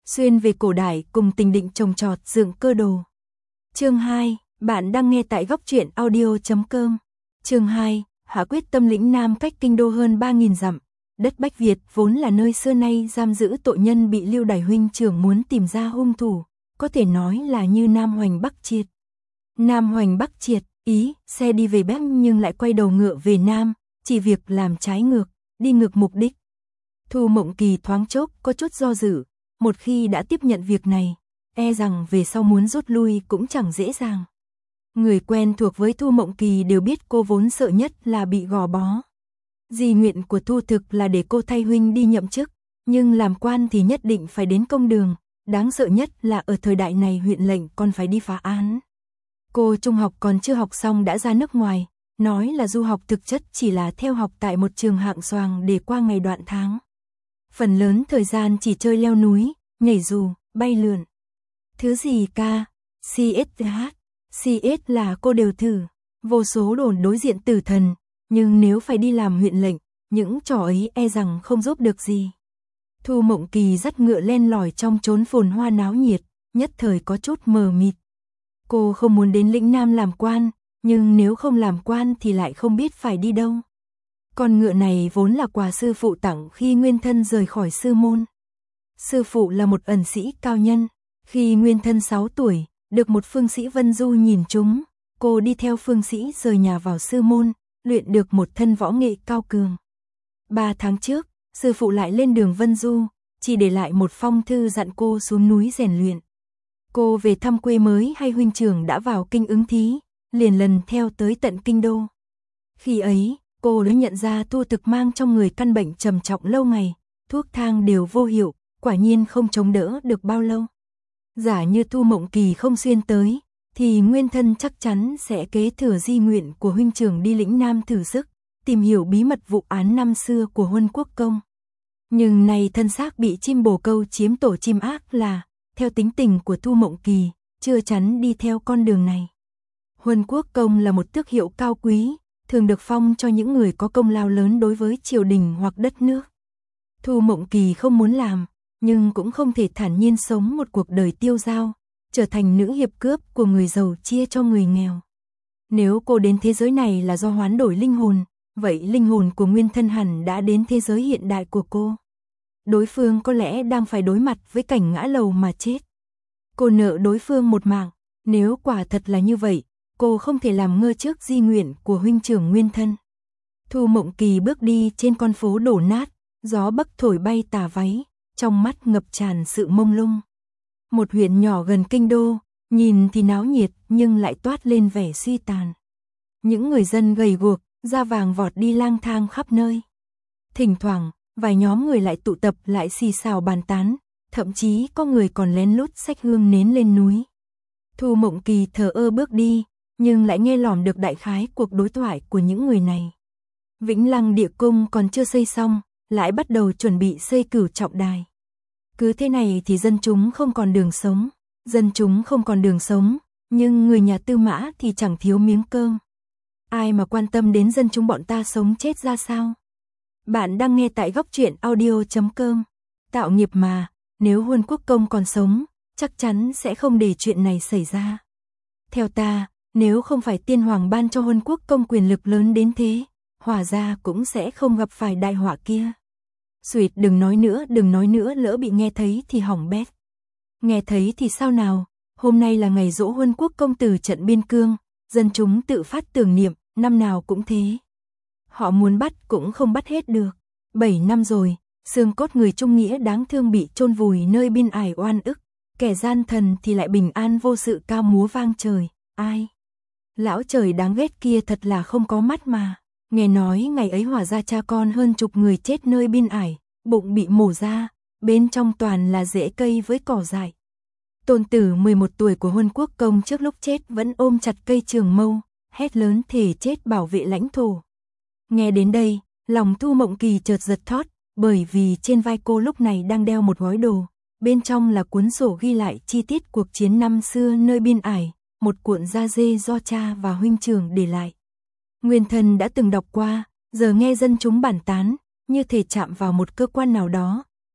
xuyên về cổ đại cùng Tình Định trồng trọt dựng cơ đồ. Chương 2, bạn đang nghe tại góc truyện audio.com. Chương 2, Hạ quyết tâm lĩnh Nam cách kinh đô hơn 3.000 dặm. Đất Bách Việt vốn là nơi xưa nay giam giữ tội nhân bị Lưu Đài huynh trưởng muốn tìm ra hung thủ, có thể nói là như Nam Hoành Bắc Triệt. Nam Hoành Bắc Triệt, ý, xe đi về Bắc nhưng lại quay đầu ngựa về Nam, chỉ việc làm trái ngược, đi ngược mục đích. Thu Mộng Kỳ thoáng chốc có chút do dự, một khi đã tiếp nhận việc này, e rằng về sau muốn rút lui cũng chẳng dễ dàng. Người quen thuộc với Thu Mộng Kỳ đều biết cô vốn sợ nhất là bị gò bó. Di nguyện của Thu thực là để cô thay huynh đi nhậm chức, nhưng làm quan thì nhất định phải đến công đường, đáng sợ nhất là ở thời đại này huyện lệnh còn phải đi phá án. Cô trung học còn chưa học xong đã ra nước ngoài, nói là du học thực chất chỉ là theo học tại một trường hạng xoàng để qua ngày đoạn tháng. Phần lớn thời gian chỉ chơi leo núi, nhảy dù, bay lượn. Thứ gì ca, CSH, CS là cô đều thử, vô số đồn đối diện tử thần, nhưng nếu phải đi làm huyện lệnh, những trò ấy e rằng không giúp được gì. Thu Mộng Kỳ dắt ngựa len lỏi trong chốn phồn hoa náo nhiệt, nhất thời có chút mờ mịt. Cô không muốn đến lĩnh Nam làm quan, nhưng nếu không làm quan thì lại không biết phải đi đâu. Con ngựa này vốn là quà sư phụ tặng khi Nguyên Thân rời khỏi sư môn. Sư phụ là một ẩn sĩ cao nhân, khi Nguyên Thân 6 tuổi, được một phương sĩ Vân Du nhìn trúng, cô đi theo phương sĩ rời nhà vào sư môn, luyện được một thân võ nghệ cao cường. 3 tháng trước, sư phụ lại lên đường Vân Du, chỉ để lại một phong thư dặn cô xuống núi rèn luyện. Cô về thăm quê mới hay huynh trưởng đã vào kinh ứng thí, liền lần theo tới tận kinh đô. Khi ấy, cô đã nhận ra Thu thực mang trong người căn bệnh trầm trọng lâu ngày, thuốc thang đều vô hiệu, quả nhiên không chống đỡ được bao lâu. Giả như Thu Mộng Kỳ không xuyên tới, thì Nguyên Thân chắc chắn sẽ kế thừa di nguyện của huynh trưởng đi lĩnh Nam thử sức, tìm hiểu bí mật vụ án năm xưa của Huân Quốc Công. Nhưng nay thân xác bị chim bồ câu chiếm tổ chim ác là, theo tính tình của Thu Mộng Kỳ, chưa chắn đi theo con đường này. Huân Quốc Công là một tước hiệu cao quý, thường được phong cho những người có công lao lớn đối với triều đình hoặc đất nước. Thu Mộng Kỳ không muốn làm, nhưng cũng không thể thản nhiên sống một cuộc đời tiêu dao, trở thành nữ hiệp cướp của người giàu chia cho người nghèo. Nếu cô đến thế giới này là do hoán đổi linh hồn, vậy linh hồn của Nguyên Thân hẳn đã đến thế giới hiện đại của cô. Đối phương có lẽ đang phải đối mặt với cảnh ngã lầu mà chết. Cô nợ đối phương một mạng, nếu quả thật là như vậy, cô không thể làm ngơ trước di nguyện của huynh trưởng Nguyên Thân. Thu Mộng Kỳ bước đi trên con phố đổ nát, gió bắc thổi bay tà váy, trong mắt ngập tràn sự mông lung. Một huyện nhỏ gần kinh đô, nhìn thì náo nhiệt nhưng lại toát lên vẻ suy tàn. Những người dân gầy guộc, da vàng vọt đi lang thang khắp nơi. Thỉnh thoảng, vài nhóm người lại tụ tập lại xì xào bàn tán, thậm chí có người còn lén lút xách hương nến lên núi. Thu Mộng Kỳ thờ ơ bước đi, nhưng lại nghe lỏm được đại khái cuộc đối thoại của những người này. Vĩnh Lăng Địa Cung còn chưa xây xong, lại bắt đầu chuẩn bị xây Cửu Trọng Đài. Cứ thế này thì dân chúng không còn đường sống. Dân chúng không còn đường sống, nhưng người nhà Tư Mã thì chẳng thiếu miếng cơm. Ai mà quan tâm đến dân chúng bọn ta sống chết ra sao? Bạn đang nghe tại góc truyện audio.com. Tạo nghiệp mà, nếu Huân Quốc Công còn sống, chắc chắn sẽ không để chuyện này xảy ra. Theo ta, nếu không phải tiên hoàng ban cho Huân Quốc Công quyền lực lớn đến thế, Hỏa gia cũng sẽ không gặp phải đại họa kia. Xuyệt, đừng nói nữa, lỡ bị nghe thấy thì hỏng bét. Nghe thấy thì sao nào, hôm nay là ngày giỗ Huân Quốc Công từ trận biên cương, dân chúng tự phát tưởng niệm, năm nào cũng thế. Họ muốn bắt cũng không bắt hết được. 7 năm rồi, xương cốt người trung nghĩa đáng thương bị chôn vùi nơi biên ải oan ức, kẻ gian thần thì lại bình an vô sự cao múa vang trời, ai? Lão trời đáng ghét kia thật là không có mắt mà. Nghe nói ngày ấy Hỏa gia cha con hơn chục người chết nơi biên ải, bụng bị mổ ra, bên trong toàn là rễ cây với cỏ dại. Tôn tử 11 tuổi của Huân Quốc Công trước lúc chết vẫn ôm chặt cây trường mâu, hét lớn thề chết bảo vệ lãnh thổ. Nghe đến đây, lòng Thu Mộng Kỳ chợt giật thót, bởi vì trên vai cô lúc này đang đeo một gói đồ, bên trong là cuốn sổ ghi lại chi tiết cuộc chiến năm xưa nơi biên ải, một cuộn da dê do cha và huynh trưởng để lại. Nguyên Thân đã từng đọc qua, giờ nghe dân chúng bàn tán, như thể chạm vào một cơ quan nào đó,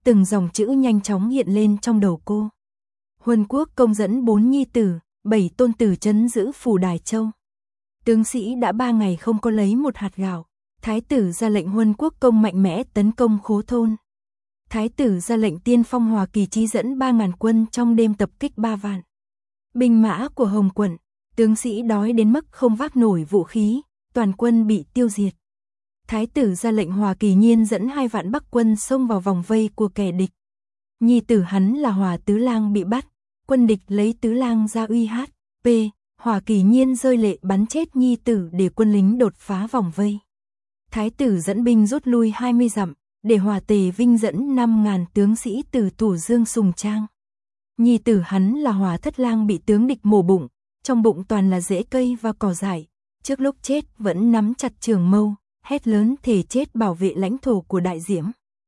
từng dòng chữ nhanh chóng hiện lên trong đầu cô. Huân Quốc Công dẫn 4 nhi tử, 7 tôn tử trấn giữ phủ Đài Châu. Tướng sĩ đã 3 ngày không có lấy một hạt gạo. Thái tử ra lệnh Huân Quốc Công mạnh mẽ tấn công Khố Thôn. Thái tử ra lệnh tiên phong Hòa Kỳ Chi dẫn 3.000 quân trong đêm tập kích 3 vạn. Binh mã của Hồng quận, tướng sĩ đói đến mức không vác nổi vũ khí, toàn quân bị tiêu diệt. Thái tử ra lệnh Hòa Kỳ Nhiên dẫn 2 vạn Bắc quân xông vào vòng vây của kẻ địch. Nhi tử hắn là Hòa Tứ Lang bị bắt, quân địch lấy Tứ Lang ra uy hát. P. Hòa Kỳ Nhiên rơi lệ bắn chết nhi tử để quân lính đột phá vòng vây. Thái tử dẫn binh rút lui 20 dặm, để Hòa Tề Vinh dẫn 5.000 tướng sĩ từ Thủ Dương Sùng Trang. Nhi tử hắn là Hòa Thất Lang bị tướng địch mổ bụng, trong bụng toàn là rễ cây và cỏ dại, trước lúc chết vẫn nắm chặt trường mâu, hét lớn thề chết bảo vệ lãnh thổ của Đại Diễm.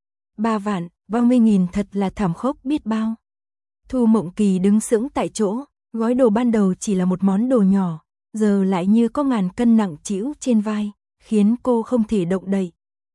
3 vạn, 30.000 thật là thảm khốc biết bao. Thu Mộng Kỳ đứng sững tại chỗ, gói đồ ban đầu chỉ là một món đồ nhỏ, giờ lại như có ngàn cân nặng trĩu trên vai, khiến cô không thể động đậy.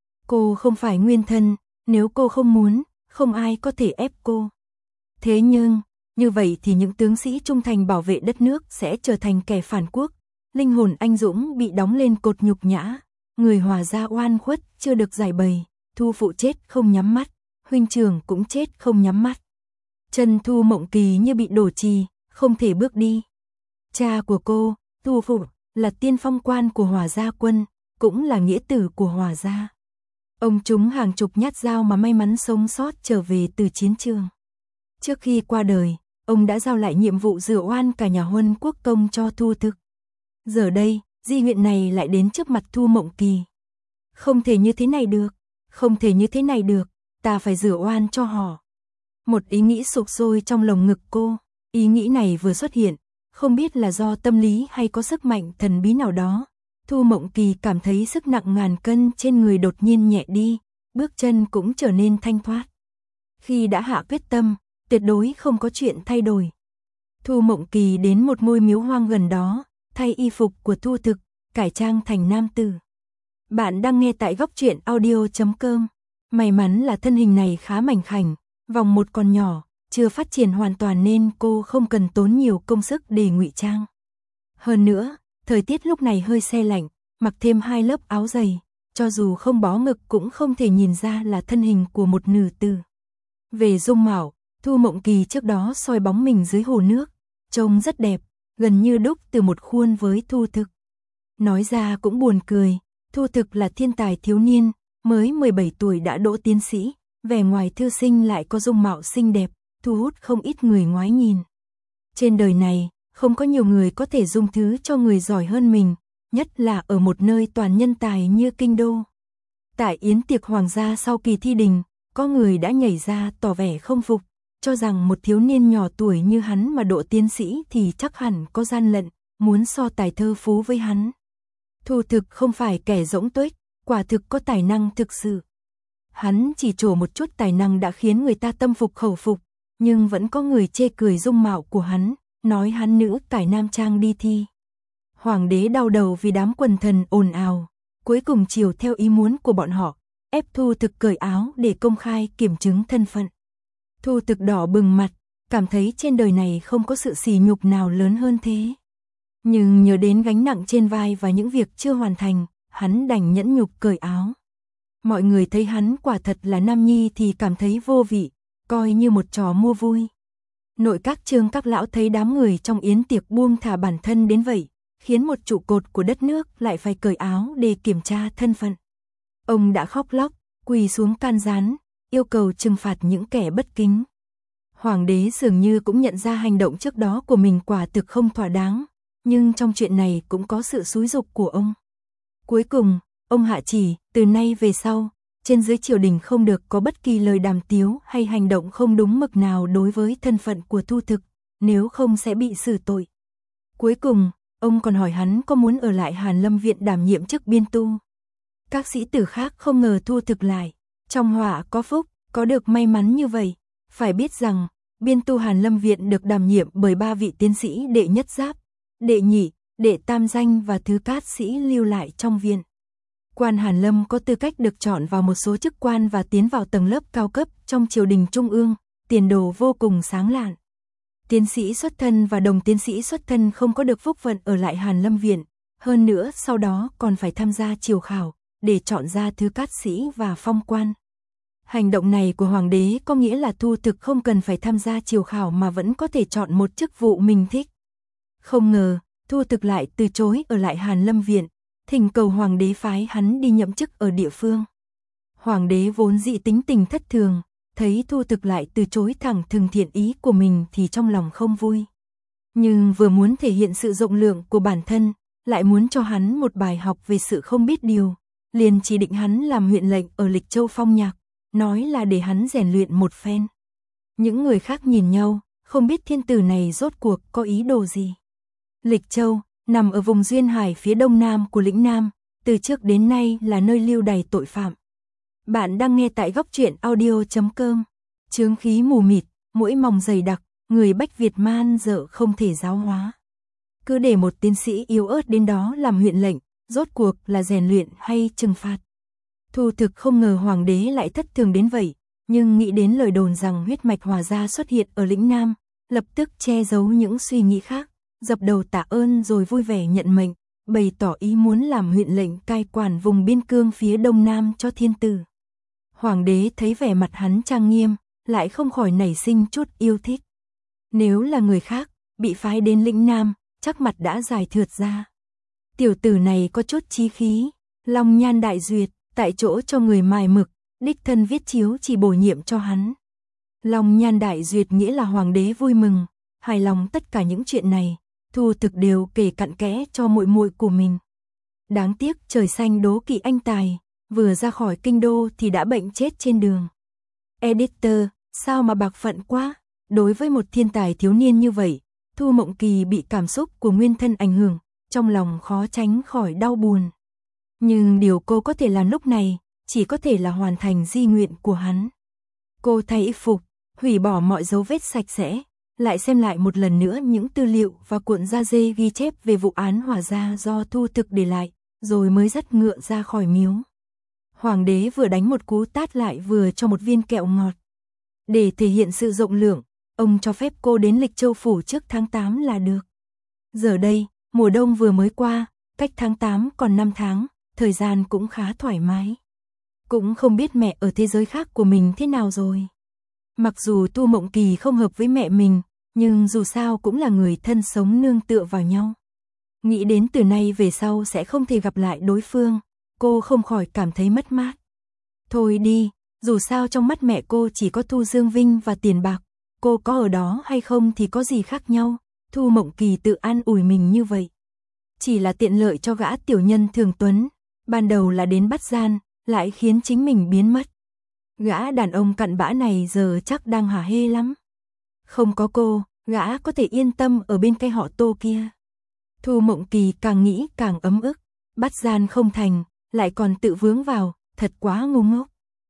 Cô không phải nguyên thân, nếu cô không muốn, không ai có thể ép cô. Thế nhưng, như vậy thì những tướng sĩ trung thành bảo vệ đất nước sẽ trở thành kẻ phản quốc. Linh hồn anh dũng bị đóng lên cột nhục nhã, người Hòa gia oan khuất chưa được giải bày, Thu phụ chết không nhắm mắt, huynh trưởng cũng chết không nhắm mắt. Chân Thu Mộng Kỳ như bị đổ trì, không thể bước đi. Cha của cô, Thu phụ, là tiên phong quan của Hòa gia quân, cũng là nghĩa tử của Hòa gia. Ông trúng hàng chục nhát dao mà may mắn sống sót trở về từ chiến trường. Trước khi qua đời, ông đã giao lại nhiệm vụ rửa oan cả nhà Huân Quốc Công cho Thu Thực. Giờ đây, di nguyện này lại đến trước mặt Thu Mộng Kỳ. Không thể như thế này được, không thể như thế này được, ta phải rửa oan cho họ. Một ý nghĩ sục sôi trong lồng ngực cô, ý nghĩ này vừa xuất hiện, không biết là do tâm lý hay có sức mạnh thần bí nào đó. Thu Mộng Kỳ cảm thấy sức nặng ngàn cân trên người đột nhiên nhẹ đi, bước chân cũng trở nên thanh thoát. Khi đã hạ quyết tâm, tuyệt đối không có chuyện thay đổi. Thu Mộng Kỳ đến một ngôi miếu hoang gần đó, thay y phục của Thu Thực, cải trang thành nam tử. Bạn đang nghe tại góc truyện audio.com. May mắn là thân hình này khá mảnh khảnh, vòng một còn nhỏ, chưa phát triển hoàn toàn nên cô không cần tốn nhiều công sức để ngụy trang. Hơn nữa, thời tiết lúc này hơi se lạnh, mặc thêm 2 lớp áo dày, cho dù không bó ngực cũng không thể nhìn ra là thân hình của một nữ tử. Về dung mạo, Thu Mộng Kỳ trước đó soi bóng mình dưới hồ nước, trông rất đẹp, gần như đúc từ một khuôn với Thu Thực. Nói ra cũng buồn cười, Thu Thực là thiên tài thiếu niên, mới 17 tuổi đã đỗ tiến sĩ, vẻ ngoài thư sinh lại có dung mạo xinh đẹp, thu hút không ít người ngoái nhìn. Trên đời này, không có nhiều người có thể dung thứ cho người giỏi hơn mình, nhất là ở một nơi toàn nhân tài như kinh đô. Tại yến tiệc hoàng gia sau kỳ thi đình, có người đã nhảy ra tỏ vẻ không phục, cho rằng một thiếu niên nhỏ tuổi như hắn mà độ tiến sĩ thì chắc hẳn có gian lận, muốn so tài thơ phú với hắn. Thu Thực không phải kẻ rỗng tuếch, quả thực có tài năng thực sự. Hắn chỉ trổ một chút tài năng đã khiến người ta tâm phục khẩu phục, nhưng vẫn có người chê cười dung mạo của hắn, nói hắn nữ cải nam trang đi thi. Hoàng đế đau đầu vì đám quần thần ồn ào, cuối cùng chiều theo ý muốn của bọn họ, ép Thu Thực cởi áo để công khai kiểm chứng thân phận. Thu Thực đỏ bừng mặt, cảm thấy trên đời này không có sự sỉ nhục nào lớn hơn thế. Nhưng nhớ đến gánh nặng trên vai và những việc chưa hoàn thành, hắn đành nhẫn nhục cởi áo. Mọi người thấy hắn quả thật là nam nhi thì cảm thấy vô vị, coi như một trò mua vui. Nội các Trương các lão thấy đám người trong yến tiệc buông thả bản thân đến vậy, khiến một trụ cột của đất nước lại phải cởi áo để kiểm tra thân phận. Ông đã khóc lóc, quỳ xuống can gián, yêu cầu trừng phạt những kẻ bất kính. Hoàng đế dường như cũng nhận ra hành động trước đó của mình quả thực không thỏa đáng, nhưng trong chuyện này cũng có sự xúi giục của ông. Cuối cùng, ông hạ chỉ, từ nay về sau, trên dưới triều đình không được có bất kỳ lời đàm tiếu hay hành động không đúng mực nào đối với thân phận của Thu Thực, nếu không sẽ bị xử tội. Cuối cùng, ông còn hỏi hắn có muốn ở lại Hàn Lâm Viện đảm nhiệm chức biên tu. Các sĩ tử khác không ngờ Thu Thực lại, trong họa có phúc, có được may mắn như vậy. Phải biết rằng, biên tu Hàn Lâm Viện được đảm nhiệm bởi 3 vị tiến sĩ đệ nhất giáp, đệ nhị, đệ tam danh và thứ cát sĩ lưu lại trong viện. Quan Hàn Lâm có tư cách được chọn vào một số chức quan và tiến vào tầng lớp cao cấp trong triều đình trung ương, tiền đồ vô cùng sáng lạn. Tiến sĩ xuất thân và đồng tiến sĩ xuất thân không có được phúc phận ở lại Hàn Lâm Viện, hơn nữa sau đó còn phải tham gia triều khảo, để chọn ra thứ cát sĩ và phong quan. Hành động này của hoàng đế có nghĩa là Thu Thực không cần phải tham gia triều khảo mà vẫn có thể chọn một chức vụ mình thích. Không ngờ, Thu Thực lại từ chối ở lại Hàn Lâm Viện, thỉnh cầu hoàng đế phái hắn đi nhậm chức ở địa phương. Hoàng đế vốn dị tính tình thất thường, thấy Thu Thực lại từ chối thẳng thừng thiện ý của mình thì trong lòng không vui. Nhưng vừa muốn thể hiện sự rộng lượng của bản thân, lại muốn cho hắn một bài học về sự không biết điều, liền chỉ định hắn làm huyện lệnh ở Lịch Châu Phong Nhạc, nói là để hắn rèn luyện một phen. Những người khác nhìn nhau, không biết thiên tử này rốt cuộc có ý đồ gì. Lịch Châu, nằm ở vùng duyên hải phía đông nam của lĩnh Nam, từ trước đến nay là nơi lưu đày tội phạm. Bạn đang nghe tại góc truyện audio.com. Chướng khí mù mịt, mũi mòng dày đặc, người Bách Việt man dợ không thể giáo hóa. Cứ để một tiến sĩ yếu ớt đến đó làm huyện lệnh, rốt cuộc là rèn luyện hay trừng phạt. Thu Thực không ngờ hoàng đế lại thất thường đến vậy, nhưng nghĩ đến lời đồn rằng huyết mạch Hòa gia xuất hiện ở lĩnh Nam, lập tức che giấu những suy nghĩ khác, dập đầu tạ ơn rồi vui vẻ nhận mệnh, bày tỏ ý muốn làm huyện lệnh cai quản vùng biên cương phía đông nam cho thiên tử. Hoàng đế thấy vẻ mặt hắn trang nghiêm, lại không khỏi nảy sinh chút yêu thích. Nếu là người khác, bị phái đến lĩnh Nam, chắc mặt đã dài thượt ra. Tiểu tử này có chút chí khí, long nhan đại duyệt, tại chỗ cho người mài mực, đích thân viết chiếu chỉ bổ nhiệm cho hắn. Long nhan đại duyệt nghĩa là hoàng đế vui mừng, hài lòng tất cả những chuyện này, Thu Thực đều kể cặn kẽ cho muội muội của mình. Đáng tiếc trời xanh đố kỵ anh tài, vừa ra khỏi kinh đô thì đã bệnh chết trên đường. Editor, sao mà bạc phận quá, đối với một thiên tài thiếu niên như vậy, Thu Mộng Kỳ bị cảm xúc của nguyên thân ảnh hưởng, trong lòng khó tránh khỏi đau buồn. Nhưng điều cô có thể làm lúc này, chỉ có thể là hoàn thành di nguyện của hắn. Cô thay y phục, hủy bỏ mọi dấu vết sạch sẽ, lại xem lại một lần nữa những tư liệu và cuộn da dê ghi chép về vụ án Hòa gia do Thu Thực để lại, rồi mới dắt ngựa ra khỏi miếu. Hoàng đế vừa đánh một cú tát lại vừa cho một viên kẹo ngọt. Để thể hiện sự rộng lượng, ông cho phép cô đến Lịch Châu phủ trước tháng 8 là được. Giờ đây, mùa đông vừa mới qua, cách tháng 8 còn 5 tháng, thời gian cũng khá thoải mái. Cũng không biết mẹ ở thế giới khác của mình thế nào rồi. Mặc dù Thu Mộng Kỳ không hợp với mẹ mình, nhưng dù sao cũng là người thân sống nương tựa vào nhau. Nghĩ đến từ nay về sau sẽ không thể gặp lại đối phương, cô không khỏi cảm thấy mất mát. Thôi đi, dù sao trong mắt mẹ cô chỉ có Thu Dương Vinh và tiền bạc, cô có ở đó hay không thì có gì khác nhau, Thu Mộng Kỳ tự an ủi mình như vậy. Chỉ là tiện lợi cho gã tiểu nhân Thường Tuấn, ban đầu là đến bắt gian, lại khiến chính mình biến mất. Gã đàn ông cặn bã này giờ chắc đang hả hê lắm. Không có cô, gã có thể yên tâm ở bên cây họ Tô kia. Thu Mộng Kỳ càng nghĩ càng ấm ức, bắt gian không thành, lại còn tự vướng vào, thật quá ngu ngốc.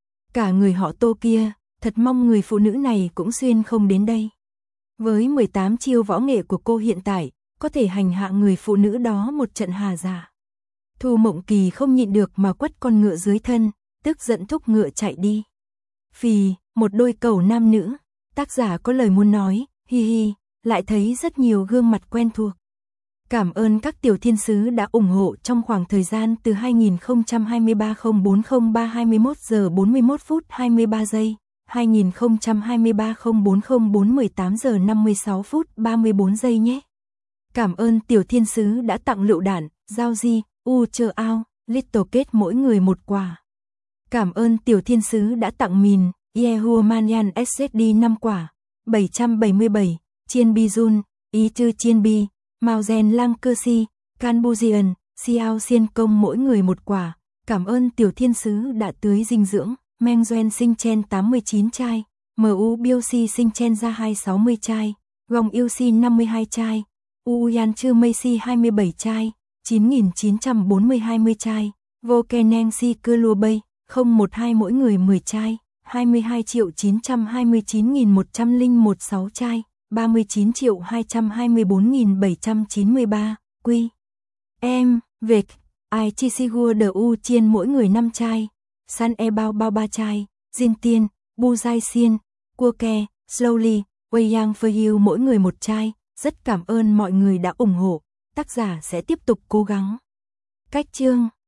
Cả người họ Tô kia, thật mong người phụ nữ này cũng xuyên không đến đây. Với 18 chiêu võ nghệ của cô hiện tại, có thể hành hạ người phụ nữ đó một trận hà giả. Thu Mộng Kỳ không nhịn được mà quất con ngựa dưới thân, tức giận thúc ngựa chạy đi. Phì, một đôi cẩu nam nữ, tác giả có lời muốn nói, hi hi, lại thấy rất nhiều gương mặt quen thuộc. Cảm ơn các tiểu thiên sứ đã ủng hộ trong khoảng thời gian từ 2023 0403 21 giờ 41 phút 23 giây, 2023 0404 18 giờ 56 phút 34 giây nhé. Cảm ơn tiểu thiên sứ đã tặng lựu đạn, giao di, chờ ao, little kết mỗi người một quả. Cảm ơn tiểu thiên sứ đã tặng mìn, Yehuamanyan SSD 5 quả, 777, Chiên Bi Jun, Ý Chư Chiên Bi, Mao Gen Lang Cơ Si, Cambodian, Xiao Xiên Công mỗi người một quả. Cảm ơn tiểu thiên sứ đã tưới dinh dưỡng, Meng Doen Sinh Chen 89 chai, MU Biosi Sinh Chen ra 260 chai, Gong Yêu Si 52 chai, Uyan Chư Mây Si 27 chai, 9.940 20 chai, Vô Kè Neng Si Cơ Lua Bay, 012 mỗi người 10 chai, 22.929.101 6 chai, 39.224.793, quy. Em, Vệt. Ai Chi Sigur De U Chiên mỗi người 5 chai, San E Bao Bao 3 chai, Jin Tiên, Bu Jai Xiên, Cua Ke, Slowly, Wei Yang For You mỗi người 1 chai. Rất cảm ơn mọi người đã ủng hộ, tác giả sẽ tiếp tục cố gắng. Cách chương